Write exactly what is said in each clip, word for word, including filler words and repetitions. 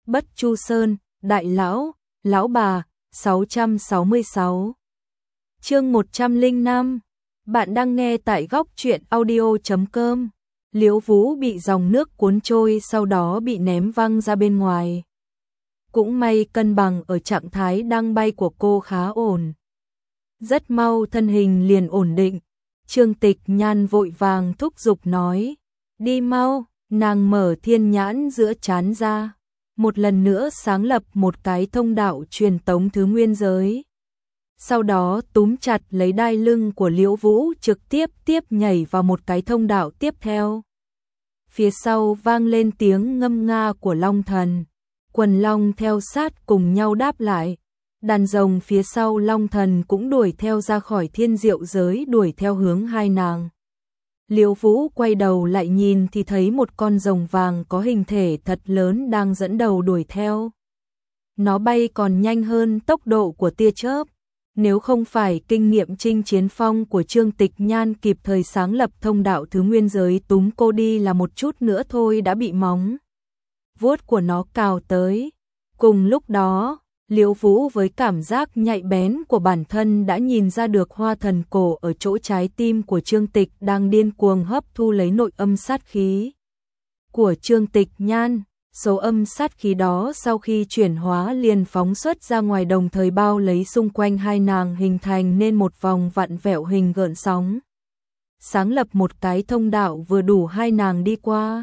Bất Chu Sơn, Đại Lão, Lão Bà, sáu trăm sáu mươi sáu. Chương một trăm lẻ năm. Bạn đang nghe tại góc truyện audio chấm com. Liễu Vũ bị dòng nước cuốn trôi, sau đó bị ném văng ra bên ngoài. Cũng may cân bằng ở trạng thái đang bay của cô khá ổn. Rất mau thân hình liền ổn định. Trương Tịch Nhan vội vàng thúc giục nói, đi mau. Nàng mở thiên nhãn giữa trán ra, một lần nữa sáng lập một cái thông đạo truyền tống thứ nguyên giới. Sau đó túm chặt lấy đai lưng của Liễu Vũ, trực tiếp tiếp nhảy vào một cái thông đạo tiếp theo. Phía sau vang lên tiếng ngâm nga của Long Thần, quần long theo sát cùng nhau đáp lại. Đàn rồng phía sau Long Thần cũng đuổi theo ra khỏi thiên diệu giới, đuổi theo hướng hai nàng. Liễu Vũ quay đầu lại nhìn thì thấy một con rồng vàng có hình thể thật lớn đang dẫn đầu đuổi theo. Nó bay còn nhanh hơn tốc độ của tia chớp. Nếu không phải kinh nghiệm chinh chiến phong của Trương Tịch Nhan kịp thời sáng lập thông đạo thứ nguyên giới túm cô đi, là một chút nữa thôi đã bị móng vuốt của nó cào tới. Cùng lúc đó, Liễu Vũ với cảm giác nhạy bén của bản thân đã nhìn ra được hoa thần cổ ở chỗ trái tim của Trương Tịch đang điên cuồng hấp thu lấy nội âm sát khí của Trương Tịch Nhan. Số âm sát khí đó sau khi chuyển hóa liền phóng xuất ra ngoài, đồng thời bao lấy xung quanh hai nàng, hình thành nên một vòng vặn vẹo hình gợn sóng. Sáng lập một cái thông đạo vừa đủ hai nàng đi qua.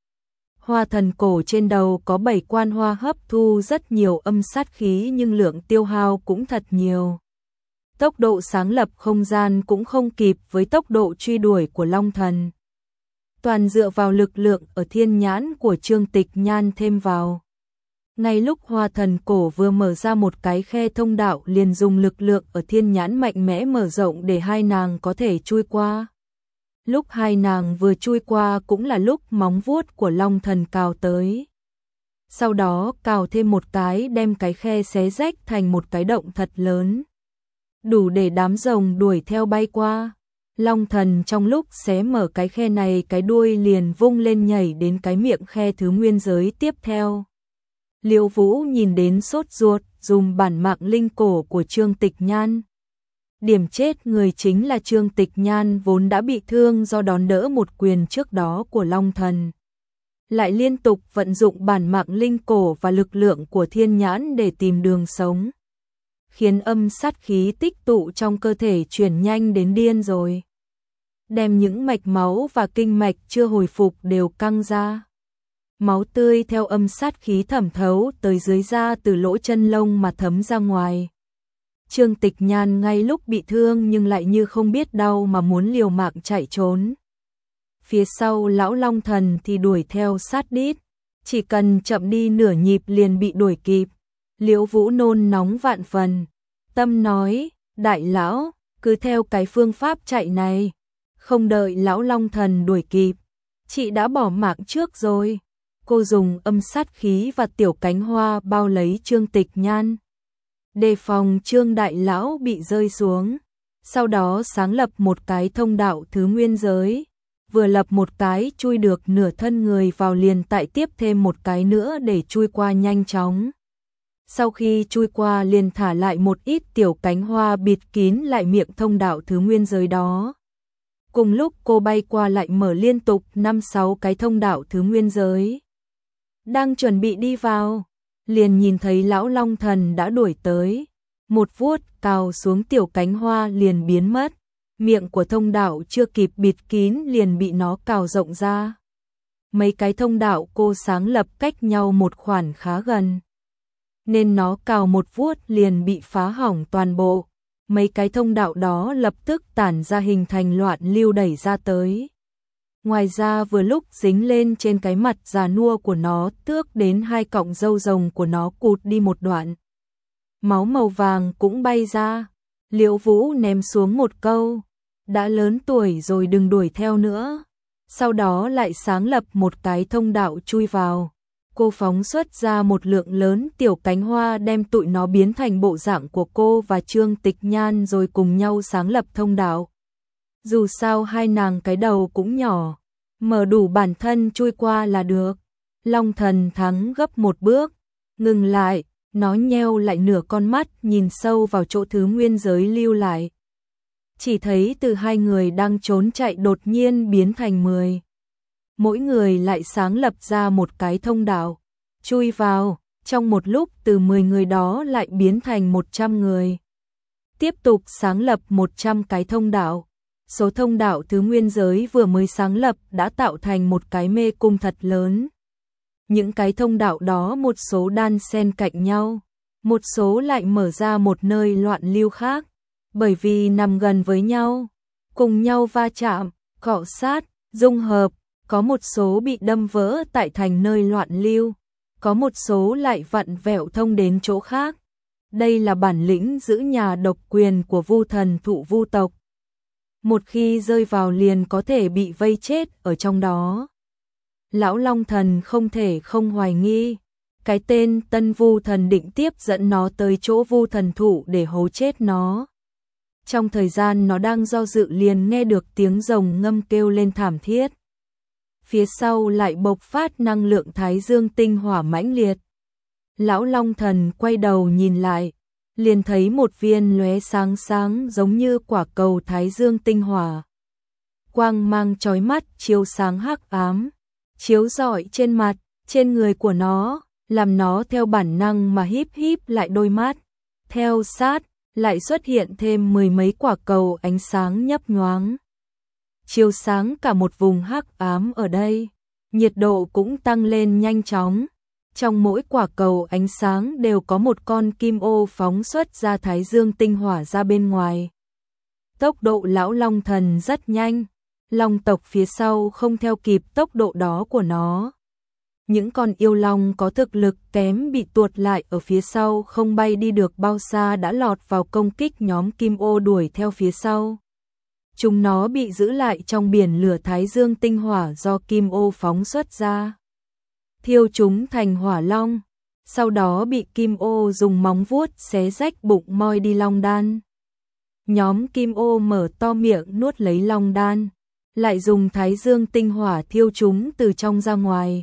Hoa thần cổ trên đầu có bảy quan hoa hấp thu rất nhiều âm sát khí, nhưng lượng tiêu hao cũng thật nhiều. Tốc độ sáng lập không gian cũng không kịp với tốc độ truy đuổi của Long Thần. Toàn dựa vào lực lượng ở thiên nhãn của Trương Tịch Nhan thêm vào. Ngay lúc hoa thần cổ vừa mở ra một cái khe thông đạo, liền dùng lực lượng ở thiên nhãn mạnh mẽ mở rộng để hai nàng có thể chui qua. Lúc hai nàng vừa chui qua cũng là lúc móng vuốt của Long Thần cào tới. Sau đó cào thêm một cái, đem cái khe xé rách thành một cái động thật lớn, đủ để đám rồng đuổi theo bay qua. Long Thần trong lúc xé mở cái khe này, cái đuôi liền vung lên nhảy đến cái miệng khe thứ nguyên giới tiếp theo. Liễu Vũ nhìn đến sốt ruột, dùng bản mạng linh cổ của Trương Tịch Nhan. Điểm chết người chính là Trương Tịch Nhan vốn đã bị thương do đón đỡ một quyền trước đó của Long Thần. Lại liên tục vận dụng bản mạng linh cổ và lực lượng của thiên nhãn để tìm đường sống, khiến âm sát khí tích tụ trong cơ thể chuyển nhanh đến điên rồi. Đem những mạch máu và kinh mạch chưa hồi phục đều căng ra. Máu tươi theo âm sát khí thẩm thấu tới dưới da, từ lỗ chân lông mà thấm ra ngoài. Trương Tịch Nhan ngay lúc bị thương nhưng lại như không biết đau mà muốn liều mạng chạy trốn. Phía sau lão Long Thần thì đuổi theo sát đít, chỉ cần chậm đi nửa nhịp liền bị đuổi kịp. Liễu Vũ nôn nóng vạn phần, tâm nói, đại lão, cứ theo cái phương pháp chạy này, không đợi lão Long Thần đuổi kịp, chị đã bỏ mạng trước rồi. Cô dùng âm sát khí và tiểu cánh hoa bao lấy Trương Tịch Nhan, đề phòng Trương đại lão bị rơi xuống. Sau đó sáng lập một cái thông đạo thứ nguyên giới, vừa lập một cái chui được nửa thân người vào, liền tại tiếp thêm một cái nữa để chui qua nhanh chóng. Sau khi chui qua liền thả lại một ít tiểu cánh hoa bịt kín lại miệng thông đạo thứ nguyên giới đó. Cùng lúc cô bay qua lại mở liên tục năm sáu cái thông đạo thứ nguyên giới. Đang chuẩn bị đi vào, liền nhìn thấy lão Long Thần đã đuổi tới. Một vuốt cào xuống tiểu cánh hoa liền biến mất. Miệng của thông đạo chưa kịp bịt kín liền bị nó cào rộng ra. Mấy cái thông đạo cô sáng lập cách nhau một khoảng khá gần, nên nó cào một vuốt liền bị phá hỏng toàn bộ. Mấy cái thông đạo đó lập tức tản ra hình thành loạn lưu đẩy ra tới. Ngoài ra vừa lúc dính lên trên cái mặt già nua của nó, tước đến hai cọng râu rồng của nó cụt đi một đoạn. Máu màu vàng cũng bay ra. Liễu Vũ ném xuống một câu, đã lớn tuổi rồi đừng đuổi theo nữa. Sau đó lại sáng lập một cái thông đạo chui vào. Cô phóng xuất ra một lượng lớn tiểu cánh hoa, đem tụi nó biến thành bộ dạng của cô và Trương Tịch Nhan rồi cùng nhau sáng lập thông đạo. Dù sao hai nàng cái đầu cũng nhỏ, mở đủ bản thân chui qua là được. Long Thần thắng gấp một bước, Ngừng lại, nó nheo lại nửa con mắt nhìn sâu vào chỗ thứ nguyên giới lưu lại. Chỉ thấy từ hai người đang trốn chạy đột nhiên biến thành mười. Mỗi người lại sáng lập ra một cái thông đạo, chui vào, trong một lúc từ mười người đó lại biến thành một trăm người. Tiếp tục sáng lập một trăm cái thông đạo. Số thông đạo thứ nguyên giới vừa mới sáng lập đã tạo thành một cái mê cung thật lớn. Những cái thông đạo đó một số đan xen cạnh nhau, một số lại mở ra một nơi loạn lưu khác, bởi vì nằm gần với nhau, cùng nhau va chạm, cọ sát, dung hợp, có một số bị đâm vỡ tại thành nơi loạn lưu, có một số lại vặn vẹo thông đến chỗ khác. Đây là bản lĩnh giữ nhà độc quyền của Vu Thần Thụ Vu tộc. Một khi rơi vào liền có thể bị vây chết ở trong đó. Lão Long Thần không thể không hoài nghi, cái tên Tân Vu Thần định tiếp dẫn nó tới chỗ Vu Thần Thụ để hố chết nó. Trong thời gian nó đang do dự liền nghe được tiếng rồng ngâm kêu lên thảm thiết. Phía sau lại bộc phát năng lượng thái dương tinh hỏa mãnh liệt. Lão Long Thần quay đầu nhìn lại, liền thấy một viên lóe sáng sáng giống như quả cầu thái dương tinh hỏa. Quang mang chói mắt chiếu sáng hắc ám, chiếu rọi trên mặt, trên người của nó, làm nó theo bản năng mà híp híp lại đôi mắt. Theo sát, lại xuất hiện thêm mười mấy quả cầu ánh sáng nhấp nhoáng. Chiếu sáng cả một vùng hắc ám ở đây, nhiệt độ cũng tăng lên nhanh chóng. Trong mỗi quả cầu ánh sáng đều có một con kim ô phóng xuất ra thái dương tinh hỏa ra bên ngoài. Tốc độ Lão Long Thần rất nhanh, long tộc phía sau không theo kịp tốc độ đó của nó. Những con yêu long có thực lực kém bị tuột lại ở phía sau không bay đi được bao xa đã lọt vào công kích nhóm kim ô đuổi theo phía sau. Chúng nó bị giữ lại trong biển lửa thái dương tinh hỏa do kim ô phóng xuất ra. Thiêu chúng thành hỏa long, sau đó bị kim ô dùng móng vuốt xé rách bụng moi đi long đan. Nhóm kim ô mở to miệng nuốt lấy long đan, lại dùng thái dương tinh hỏa thiêu chúng từ trong ra ngoài.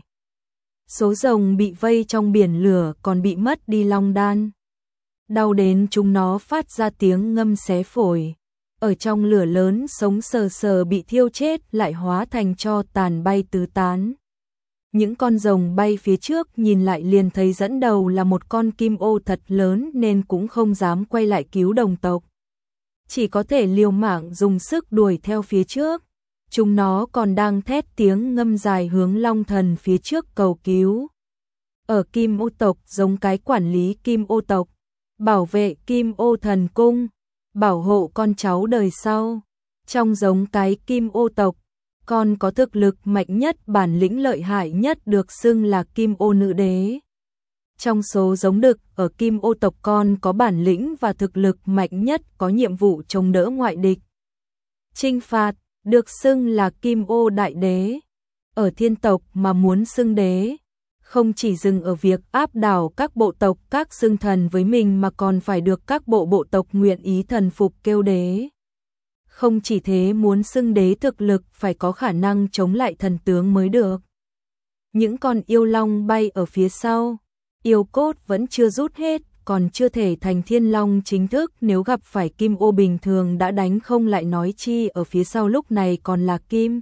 Số rồng bị vây trong biển lửa còn bị mất đi long đan. Đau đến chúng nó phát ra tiếng ngâm xé phổi. Ở trong lửa lớn sống sờ sờ bị thiêu chết lại hóa thành tro tàn bay tứ tán. Những con rồng bay phía trước nhìn lại liền thấy dẫn đầu là một con kim ô thật lớn nên cũng không dám quay lại cứu đồng tộc. Chỉ có thể liều mạng dùng sức đuổi theo phía trước. Chúng nó còn đang thét tiếng ngâm dài hướng Long Thần phía trước cầu cứu. Ở Kim Ô tộc giống cái quản lý Kim Ô tộc, bảo vệ Kim Ô thần cung, bảo hộ con cháu đời sau. Trong giống cái Kim Ô tộc, con có thực lực mạnh nhất, bản lĩnh lợi hại nhất được xưng là Kim Ô nữ đế. Trong số giống đực ở Kim Ô tộc con có bản lĩnh và thực lực mạnh nhất, có nhiệm vụ chống đỡ ngoại địch, chinh phạt, được xưng là Kim Ô đại đế. Ở thiên tộc mà muốn xưng đế, không chỉ dừng ở việc áp đảo các bộ tộc các xưng thần với mình mà còn phải được các bộ bộ tộc nguyện ý thần phục kêu đế. Không chỉ thế, muốn xưng đế thực lực phải có khả năng chống lại thần tướng mới được. Những con yêu long bay ở phía sau, yêu cốt vẫn chưa rút hết, còn chưa thể thành thiên long chính thức, nếu gặp phải Kim Ô bình thường đã đánh không lại nói chi ở phía sau lúc này còn là Kim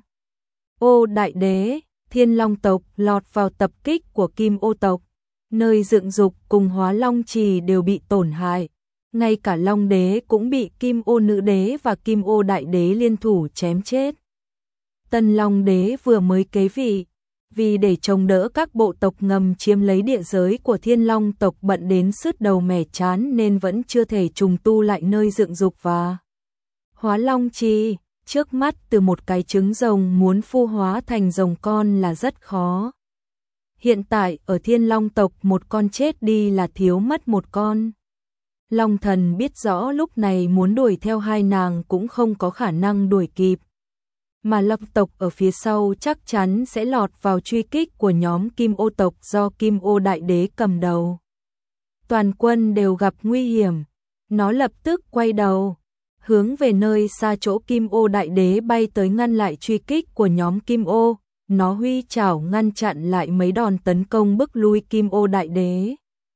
Ô đại đế. Thiên Long tộc lọt vào tập kích của Kim Ô tộc, nơi dựng dục cùng Hóa Long Trì đều bị tổn hại, ngay cả Long đế cũng bị Kim Ô nữ đế và Kim Ô đại đế liên thủ chém chết. Tân Long đế vừa mới kế vị, vì để chống đỡ các bộ tộc ngầm chiếm lấy địa giới của Thiên Long tộc bận đến sứt đầu mẻ chán nên vẫn chưa thể trùng tu lại nơi dựng dục và Hóa Long Trì. Trước mắt từ một cái trứng rồng muốn phu hóa thành rồng con là rất khó. Hiện tại ở Thiên Long tộc một con chết đi là thiếu mất một con. Long Thần biết rõ lúc này muốn đuổi theo hai nàng cũng không có khả năng đuổi kịp. Mà Long tộc ở phía sau chắc chắn sẽ lọt vào truy kích của nhóm Kim Ô tộc do Kim Ô đại đế cầm đầu. Toàn quân đều gặp nguy hiểm, nó lập tức quay đầu, hướng về nơi xa chỗ Kim Ô đại đế bay tới ngăn lại truy kích của nhóm Kim Ô. Nó huy chảo ngăn chặn lại mấy đòn tấn công bức lui Kim Ô đại đế.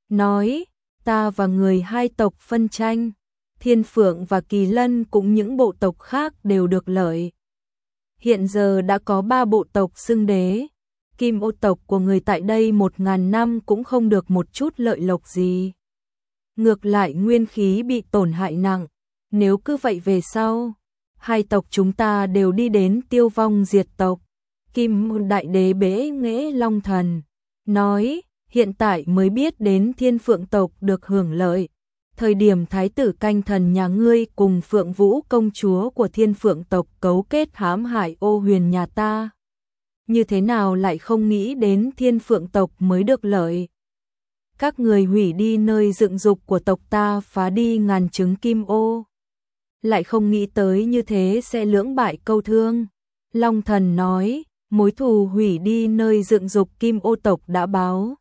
nói, ta và người hai tộc phân tranh, Thiên Phượng và Kỳ Lân cũng những bộ tộc khác đều được lợi. Hiện giờ đã có ba bộ tộc xưng đế, Kim Ô tộc của người tại đây một ngàn năm cũng không được một chút lợi lộc gì. Ngược lại nguyên khí bị tổn hại nặng, nếu cứ vậy về sau, hai tộc chúng ta đều đi đến tiêu vong diệt tộc. Kim Đại Đế bế nghễ Long Thần, nói, hiện tại mới biết đến Thiên Phượng tộc được hưởng lợi. Thời điểm Thái tử Canh Thần nhà ngươi cùng Phượng Vũ công chúa của Thiên Phượng tộc cấu kết hãm hại Ô Huyền nhà ta. Như thế nào lại không nghĩ đến Thiên Phượng tộc mới được lợi. Các người hủy đi nơi dựng dục của tộc ta, phá đi ngàn trứng kim ô. Lại không nghĩ tới như thế sẽ lưỡng bại câu thương. Long Thần nói, mối thù hủy đi nơi dựng dục kim ô tộc đã báo.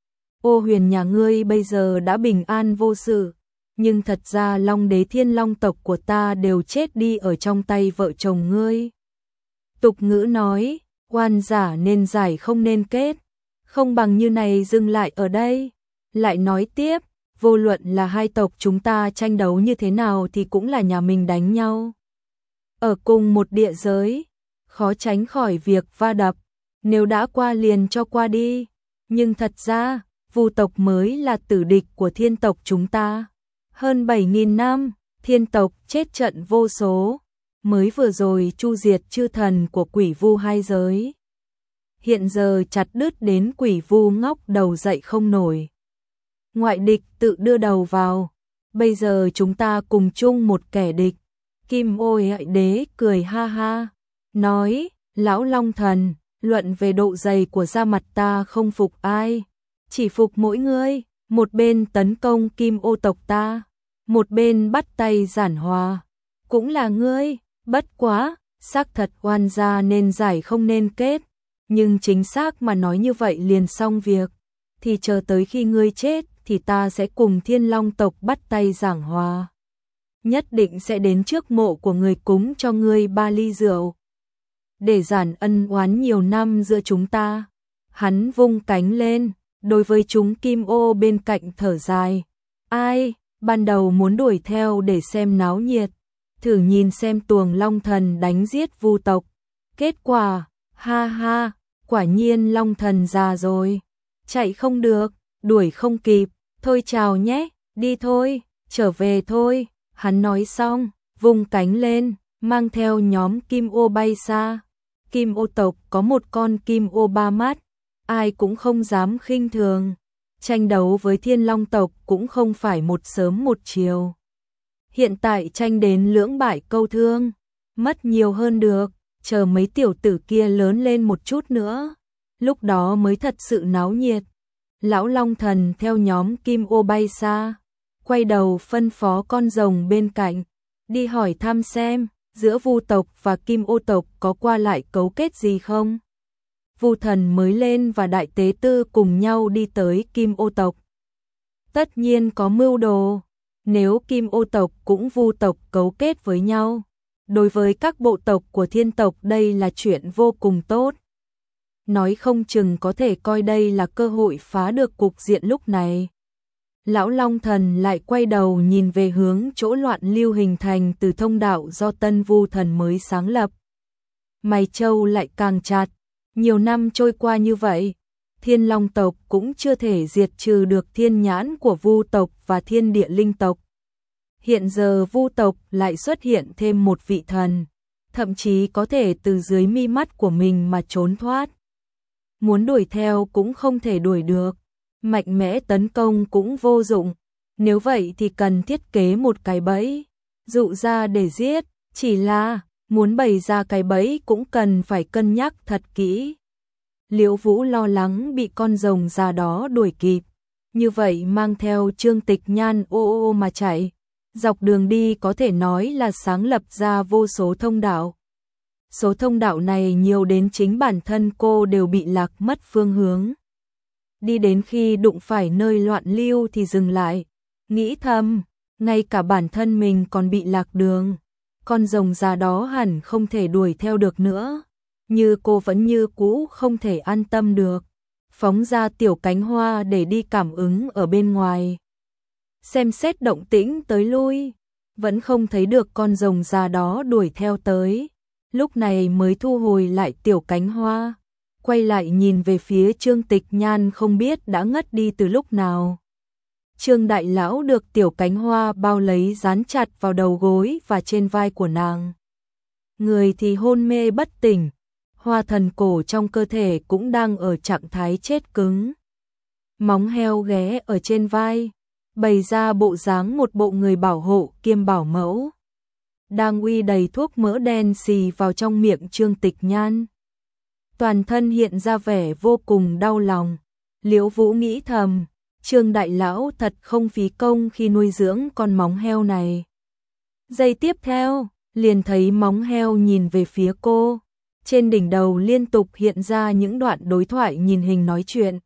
Ô Huyền nhà ngươi bây giờ đã bình an vô sự, nhưng thật ra Long Đế Thiên Long tộc của ta đều chết đi ở trong tay vợ chồng ngươi. Tục ngữ nói, oan giả nên giải không nên kết, không bằng như này dừng lại ở đây. Lại nói tiếp, vô luận là hai tộc chúng ta tranh đấu như thế nào thì cũng là nhà mình đánh nhau. Ở cùng một địa giới, khó tránh khỏi việc va đập, nếu đã qua liền cho qua đi. Nhưng thật ra, Vu tộc mới là tử địch của Thiên tộc chúng ta. Hơn bảy nghìn năm, Thiên tộc chết trận vô số, mới vừa rồi chu diệt chư thần của Quỷ Vu hai giới. Hiện giờ chặt đứt đến Quỷ Vu ngóc đầu dậy không nổi. Ngoại địch tự đưa đầu vào, bây giờ chúng ta cùng chung một kẻ địch. Kim Ô Đại Đế cười ha ha, nói, lão Long Thần, luận về độ dày của da mặt ta không phục ai, chỉ phục mỗi ngươi. Một bên tấn công Kim Ô tộc ta, một bên bắt tay giản hòa, cũng là ngươi. Bất quá, xác thật oan gia nên giải không nên kết, nhưng chính xác mà nói như vậy liền xong việc, thì chờ tới khi ngươi chết thì ta sẽ cùng Thiên Long tộc bắt tay giảng hòa. Nhất định sẽ đến trước mộ của người cúng cho ngươi ba ly rượu, để giản ân oán nhiều năm giữa chúng ta. Hắn vung cánh lên, đối với chúng Kim Ô bên cạnh thở dài. Ai, ban đầu muốn đuổi theo để xem náo nhiệt, thử nhìn xem tuồng Long Thần đánh giết Vu tộc. Kết quả, ha ha, quả nhiên Long Thần già rồi, chạy không được, đuổi không kịp, thôi chào nhé, đi thôi, trở về thôi. Hắn nói xong, vung cánh lên, mang theo nhóm Kim Ô bay xa. Kim Ô tộc có một con Kim Ô ba mắt, ai cũng không dám khinh thường. Tranh đấu với Thiên Long tộc cũng không phải một sớm một chiều. Hiện tại tranh đến lưỡng bại câu thương, mất nhiều hơn được, chờ mấy tiểu tử kia lớn lên một chút nữa, lúc đó mới thật sự náo nhiệt. Lão Long Thần theo nhóm Kim Ô bay xa, quay đầu phân phó con rồng bên cạnh, đi hỏi thăm xem, giữa Vu tộc và Kim Ô tộc có qua lại cấu kết gì không. Vu Thần mới lên và Đại Tế Tư cùng nhau đi tới Kim Ô tộc. Tất nhiên có mưu đồ, nếu Kim Ô tộc cũng Vu tộc cấu kết với nhau, đối với các bộ tộc của Thiên tộc đây là chuyện vô cùng tốt. Nói không chừng có thể coi đây là cơ hội phá được cục diện lúc này. Lão Long Thần lại quay đầu nhìn về hướng chỗ loạn lưu hình thành từ thông đạo do Tân Vu Thần mới sáng lập. Mày châu lại càng chặt, nhiều năm trôi qua như vậy, Thiên Long tộc cũng chưa thể diệt trừ được thiên nhãn của Vu tộc và Thiên Địa Linh tộc. Hiện giờ Vu tộc lại xuất hiện thêm một vị thần, thậm chí có thể từ dưới mi mắt của mình mà trốn thoát. Muốn đuổi theo cũng không thể đuổi được, mạnh mẽ tấn công cũng vô dụng, nếu vậy thì cần thiết kế một cái bẫy, dụ ra để giết, chỉ là muốn bày ra cái bẫy cũng cần phải cân nhắc thật kỹ. Liễu Vũ lo lắng bị con rồng già đó đuổi kịp, như vậy mang theo Trương Tịch Nhan ô ô mà chạy, dọc đường đi có thể nói là sáng lập ra vô số thông đạo. Số thông đạo này nhiều đến chính bản thân cô đều bị lạc mất phương hướng. Đi đến khi đụng phải nơi loạn lưu thì dừng lại, nghĩ thầm, ngay cả bản thân mình còn bị lạc đường, con rồng già đó hẳn không thể đuổi theo được nữa, như cô vẫn như cũ không thể an tâm được. phóng ra tiểu cánh hoa để đi cảm ứng ở bên ngoài. Xem xét động tĩnh tới lui, vẫn không thấy được con rồng già đó đuổi theo tới, lúc này mới thu hồi lại tiểu cánh hoa, quay lại nhìn về phía Trương Tịch Nhan không biết đã ngất đi từ lúc nào. Trương đại lão được tiểu cánh hoa bao lấy dán chặt vào đầu gối và trên vai của nàng. Người thì hôn mê bất tỉnh, hoa thần cổ trong cơ thể cũng đang ở trạng thái chết cứng. Móng heo ghé ở trên vai, bày ra bộ dáng một bộ người bảo hộ kiêm bảo mẫu. Đang uy đầy thuốc mỡ đen xì vào trong miệng Trương Tịch Nhan. Toàn thân hiện ra vẻ vô cùng đau lòng. Liễu Vũ nghĩ thầm, Trương đại lão thật không phí công khi nuôi dưỡng con móng heo này. Giây tiếp theo, liền thấy móng heo nhìn về phía cô. Trên đỉnh đầu liên tục hiện ra những đoạn đối thoại nhìn hình nói chuyện.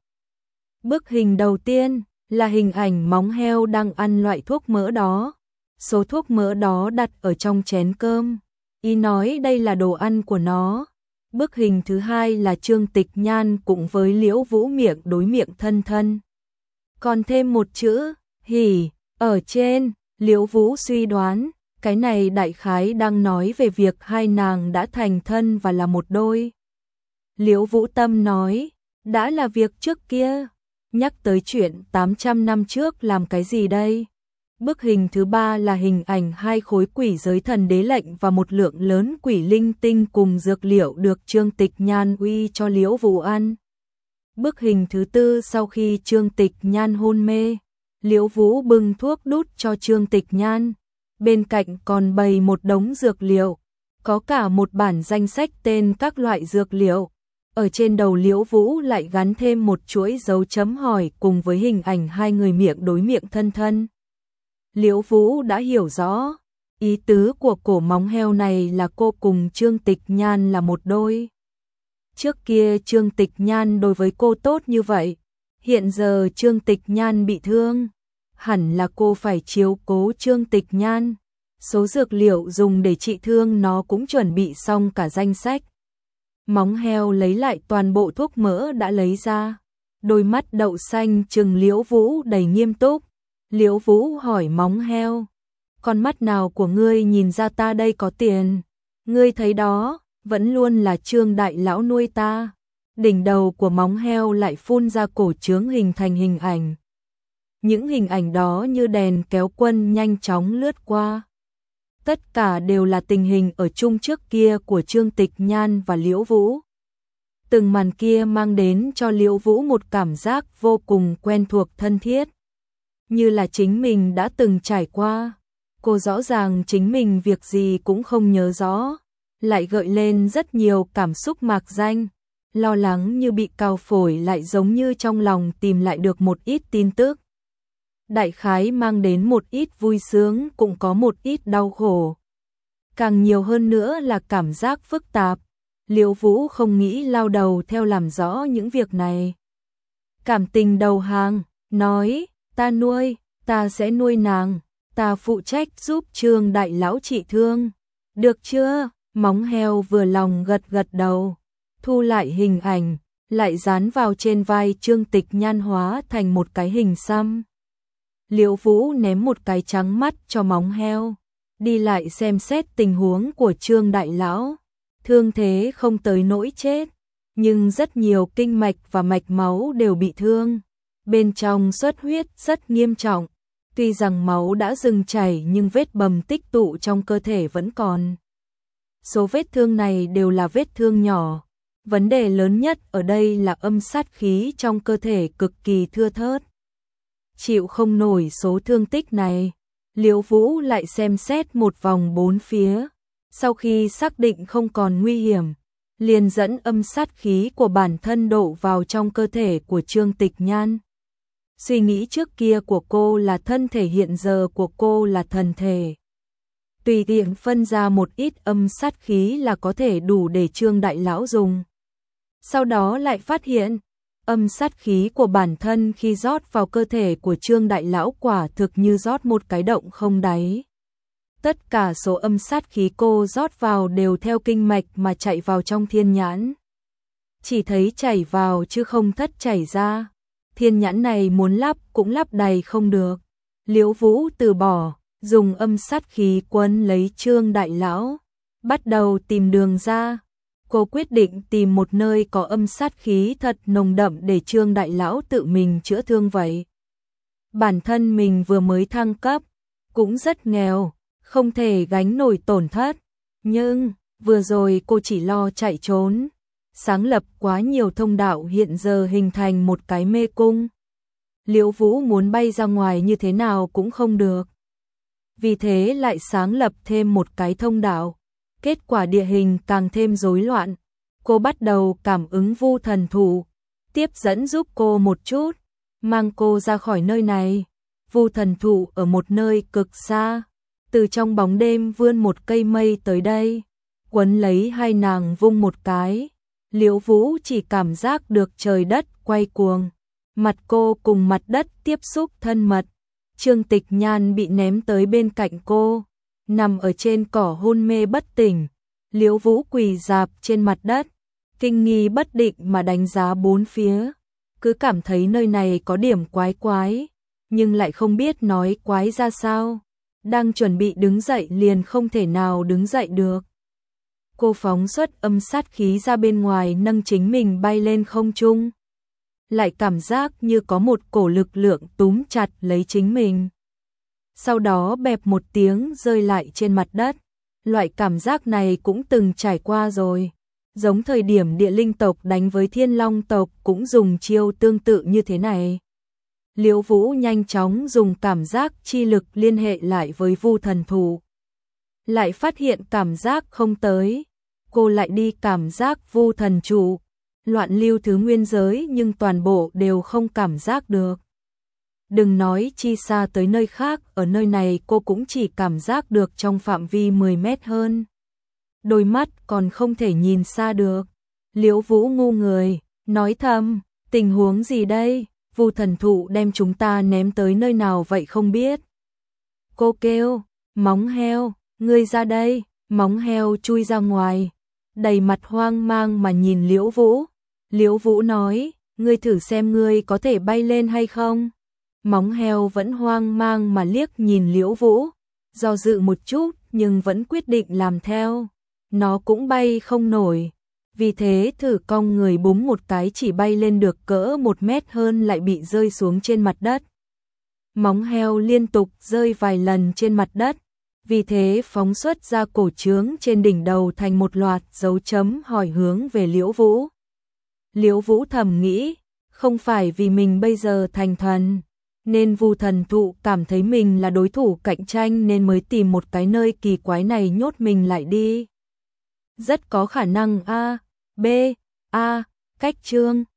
Bức hình đầu tiên là hình ảnh móng heo đang ăn loại thuốc mỡ đó. Số thuốc mỡ đó đặt ở trong chén cơm. Ý nói đây là đồ ăn của nó. Bức hình thứ hai là Trương Tịch Nhan cùng với Liễu Vũ miệng đối miệng thân thân. Còn thêm một chữ, hỉ, ở trên. Liễu Vũ suy đoán, cái này đại khái đang nói về việc hai nàng đã thành thân và là một đôi. Liễu Vũ Tâm nói, đã là việc trước kia, nhắc tới chuyện tám trăm năm trước làm cái gì đây? Bức hình thứ ba là hình ảnh hai khối quỷ giới thần đế lệnh và một lượng lớn quỷ linh tinh cùng dược liệu được Trương Tịch Nhan uy cho Liễu Vũ ăn. Bức hình thứ tư sau khi Trương Tịch Nhan hôn mê, Liễu Vũ bưng thuốc đút cho Trương Tịch Nhan. Bên cạnh còn bày một đống dược liệu, có cả một bản danh sách tên các loại dược liệu. Ở trên đầu Liễu Vũ lại gắn thêm một chuỗi dấu chấm hỏi cùng với hình ảnh hai người miệng đối miệng thân thân. Liễu Vũ đã hiểu rõ, ý tứ của cổ móng heo này là cô cùng Trương Tịch Nhan là một đôi. Trước kia Trương Tịch Nhan đối với cô tốt như vậy, hiện giờ Trương Tịch Nhan bị thương, hẳn là cô phải chiếu cố Trương Tịch Nhan. Số dược liệu dùng để trị thương nó cũng chuẩn bị xong cả danh sách. Móng heo lấy lại toàn bộ thuốc mỡ đã lấy ra, đôi mắt đậu xanh trừng Liễu Vũ đầy nghiêm túc. Liễu Vũ hỏi móng heo, con mắt nào của ngươi nhìn ra ta đây có tiền? Ngươi thấy đó, vẫn luôn là Trương đại lão nuôi ta. Đỉnh đầu của móng heo lại phun ra cổ trướng hình thành hình ảnh. Những hình ảnh đó như đèn kéo quân nhanh chóng lướt qua. Tất cả đều là tình hình ở chung trước kia của Trương Tịch Nhan và Liễu Vũ. Từng màn kia mang đến cho Liễu Vũ một cảm giác vô cùng quen thuộc thân thiết. Như là chính mình đã từng trải qua. Cô rõ ràng chính mình việc gì cũng không nhớ rõ. Lại gợi lên rất nhiều cảm xúc mạc danh. Lo lắng như bị cào phổi lại giống như trong lòng tìm lại được một ít tin tức. Đại khái mang đến một ít vui sướng cũng có một ít đau khổ. Càng nhiều hơn nữa là cảm giác phức tạp. Liễu Vũ không nghĩ lao đầu theo làm rõ những việc này. Cảm tình đầu hàng, nói, ta nuôi, ta sẽ nuôi nàng, ta phụ trách giúp Trương đại lão trị thương. Được chưa? Móng heo vừa lòng gật gật đầu, thu lại hình ảnh, lại dán vào trên vai Trương Tịch Nhan hóa thành một cái hình xăm. Liễu Vũ ném một cái trắng mắt cho móng heo, đi lại xem xét tình huống của Trương đại lão. Thương thế không tới nỗi chết, nhưng rất nhiều kinh mạch và mạch máu đều bị thương. Bên trong xuất huyết rất nghiêm trọng. Tuy rằng máu đã dừng chảy nhưng vết bầm tích tụ trong cơ thể vẫn còn. Số vết thương này đều là vết thương nhỏ. Vấn đề lớn nhất ở đây là âm sát khí trong cơ thể cực kỳ thưa thớt. Chịu không nổi số thương tích này, Liễu Vũ lại xem xét một vòng bốn phía. Sau khi xác định không còn nguy hiểm, liền dẫn âm sát khí của bản thân đổ vào trong cơ thể của Trương Tịch Nhan. Suy nghĩ trước kia của cô là thân thể, hiện giờ của cô là thần thể. Tùy tiện phân ra một ít âm sát khí là có thể đủ để Trương đại lão dùng. Sau đó lại phát hiện, âm sát khí của bản thân khi rót vào cơ thể của Trương đại lão quả thực như rót một cái động không đáy. Tất cả số âm sát khí cô rót vào đều theo kinh mạch mà chạy vào trong thiên nhãn. chỉ thấy chảy vào chứ không thất chảy ra. Thiên nhãn này muốn lắp cũng lắp đầy không được. Liễu Vũ từ bỏ, dùng âm sát khí quấn lấy Trương đại lão, bắt đầu tìm đường ra. Cô quyết định tìm một nơi có âm sát khí thật nồng đậm để Trương đại lão tự mình chữa thương vậy. Bản thân mình vừa mới thăng cấp, cũng rất nghèo, không thể gánh nổi tổn thất. Nhưng, vừa rồi cô chỉ lo chạy trốn, sáng lập quá nhiều thông đạo hiện giờ hình thành một cái mê cung. Liễu Vũ muốn bay ra ngoài như thế nào cũng không được. Vì thế lại sáng lập thêm một cái thông đạo. Kết quả địa hình càng thêm rối loạn. Cô bắt đầu cảm ứng vu thần thụ, tiếp dẫn giúp cô một chút, mang cô ra khỏi nơi này. Vu thần thụ ở một nơi cực xa, từ trong bóng đêm vươn một cây mây tới đây, quấn lấy hai nàng vung một cái. Liễu Vũ chỉ cảm giác được trời đất quay cuồng, mặt cô cùng mặt đất tiếp xúc thân mật. Trương Tịch Nhan bị ném tới bên cạnh cô, nằm ở trên cỏ hôn mê bất tỉnh. Liễu Vũ quỳ rạp trên mặt đất, kinh nghi bất định mà đánh giá bốn phía, cứ cảm thấy nơi này có điểm quái quái, nhưng lại không biết nói quái ra sao. Đang chuẩn bị đứng dậy liền không thể nào đứng dậy được. Cô phóng xuất âm sát khí ra bên ngoài, nâng chính mình bay lên không trung. Lại cảm giác như có một cổ lực lượng túm chặt lấy chính mình. Sau đó bẹp một tiếng rơi lại trên mặt đất. Loại cảm giác này cũng từng trải qua rồi. Giống thời điểm địa linh tộc đánh với thiên long tộc cũng dùng chiêu tương tự như thế này. Liễu Vũ nhanh chóng dùng cảm giác chi lực liên hệ lại với vu thần thụ. Lại phát hiện cảm giác không tới. Cô lại đi cảm giác vu thần trụ. Loạn lưu thứ nguyên giới nhưng toàn bộ đều không cảm giác được. Đừng nói chi xa tới nơi khác, ở nơi này cô cũng chỉ cảm giác được trong phạm vi mười mét hơn. Đôi mắt còn không thể nhìn xa được. Liễu Vũ ngu người, nói thầm, tình huống gì đây? Vu thần thụ đem chúng ta ném tới nơi nào vậy không biết. Cô kêu, móng heo, ngươi ra đây. Móng heo chui ra ngoài, đầy mặt hoang mang mà nhìn Liễu Vũ. Liễu Vũ nói, ngươi thử xem ngươi có thể bay lên hay không. Móng heo vẫn hoang mang mà liếc nhìn Liễu Vũ, do dự một chút nhưng vẫn quyết định làm theo. Nó cũng bay không nổi, vì thế thử cong người búng một cái chỉ bay lên được cỡ một mét hơn lại bị rơi xuống trên mặt đất. Móng heo liên tục rơi vài lần trên mặt đất, vì thế phóng xuất ra cổ trướng trên đỉnh đầu thành một loạt dấu chấm hỏi hướng về Liễu Vũ. Liễu Vũ thầm nghĩ, không phải vì mình bây giờ thành thần, nên vu thần thụ cảm thấy mình là đối thủ cạnh tranh nên mới tìm một cái nơi kỳ quái này nhốt mình lại đi. Rất có khả năng A, B, A, cách chương